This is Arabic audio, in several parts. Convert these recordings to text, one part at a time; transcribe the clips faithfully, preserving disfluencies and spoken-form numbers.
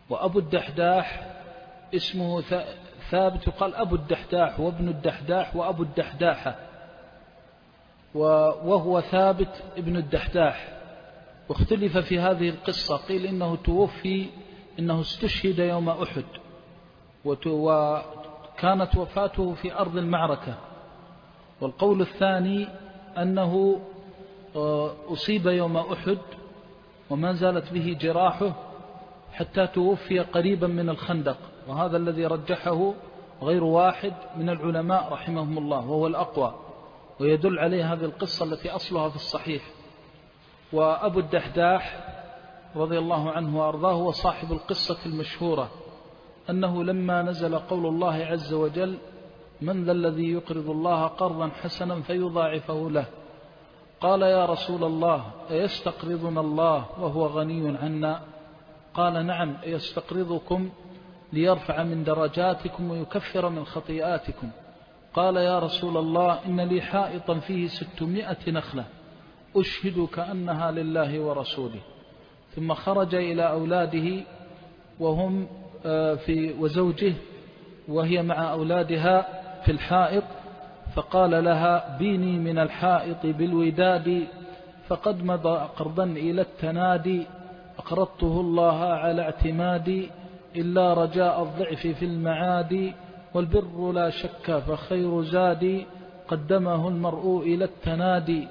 وأبو الدحداح اسمه ثابت، يقال أبو الدحداح وابن الدحداح وأبو الدحداحة، وهو ثابت ابن الدحداح. واختلف في هذه القصة، قيل إنه توفي، إنه استشهد يوم أحد، وكانت وفاته في أرض المعركة. والقول الثاني أنه أصيب يوم أحد وما زالت به جراحه حتى توفي قريبا من الخندق، وهذا الذي رجحه غير واحد من العلماء رحمهم الله، وهو الأقوى، ويدل عليه هذه القصة التي أصلها في الصحيح. وأبو الدحداح رضي الله عنه وأرضاه هو صاحب القصة المشهورة، أنه لما نزل قول الله عز وجل: من ذا الذي يقرض الله قرضا حسنا فيضاعفه له، قال: يا رسول الله، أيستقرضنا الله وهو غني عنا؟ قال: نعم، يستقرضكم ليرفع من درجاتكم ويكفر من خطيئاتكم. قال: يا رسول الله، إن لي حائطا فيه ستمائة نخلة أشهد كأنها لله ورسوله. ثم خرج إلى أولاده وهم في وزوجه وهي مع أولادها في الحائط، فقال لها: بيني من الحائط بالوداد، فقد مضى قرضا إلى التنادي، أقرضته الله على اعتمادي، إلا رجاء الضعف في المعاد، والبر لا شك فخير زادي، قدمه المرء إلى التنادي.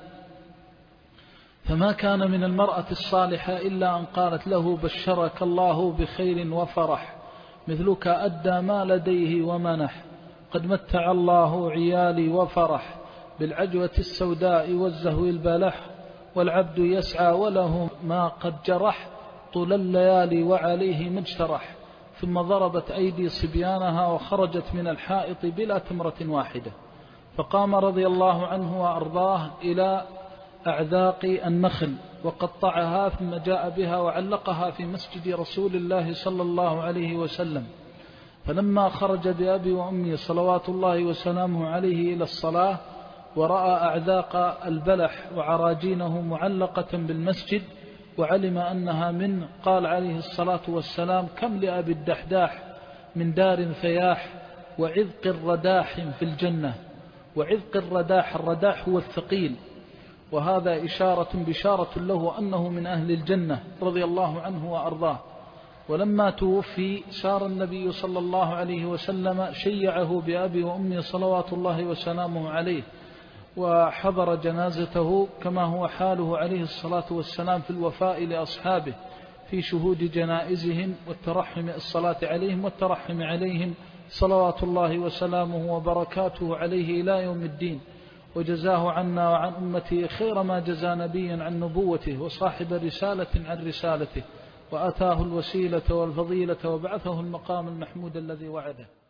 فما كان من المرأة الصالحة إلا أن قالت له: بشرك الله بخير وفرح، مثلك أدى ما لديه ومنح، قد متع الله عيالي وفرح، بالعجوة السوداء والزهو البلح، والعبد يسعى وله ما قد جرح، طول الليالي وعليه مجترح. ثم ضربت أيدي صبيانها وخرجت من الحائط بلا تمرة واحدة، فقام رضي الله عنه وأرضاه إلى أعذاق النخل وقطعها، ثم جاء بها وعلقها في مسجد رسول الله صلى الله عليه وسلم. فلما خرج بأبي وأمي صلوات الله وسلامه عليه إلى الصلاة ورأى أعذاق البلح وعراجينه معلقة بالمسجد وعلم أنها منه، قال عليه الصلاة والسلام: كم لأبي الدحداح من دار فياح، وعذق الرداح في الجنة. وعذق الرداح، الرداح هو الثقيل، وهذا إشارة بشارة له أنه من أهل الجنة رضي الله عنه وأرضاه. ولما توفي سار النبي صلى الله عليه وسلم شيعه بأبي وأمي صلوات الله وسلامه عليه، وحضر جنازته كما هو حاله عليه الصلاة والسلام في الوفاء لأصحابه في شهود جنائزهم والترحم الصلاة عليهم والترحم عليهم صلوات الله وسلامه وبركاته عليه إلى يوم الدين. وجزاه عنا وعن أمته خير ما جزى نبيا عن نبوته وصاحب رسالة عن رسالته، وأتاه الوسيلة والفضيلة وبعثه المقام المحمود الذي وعده.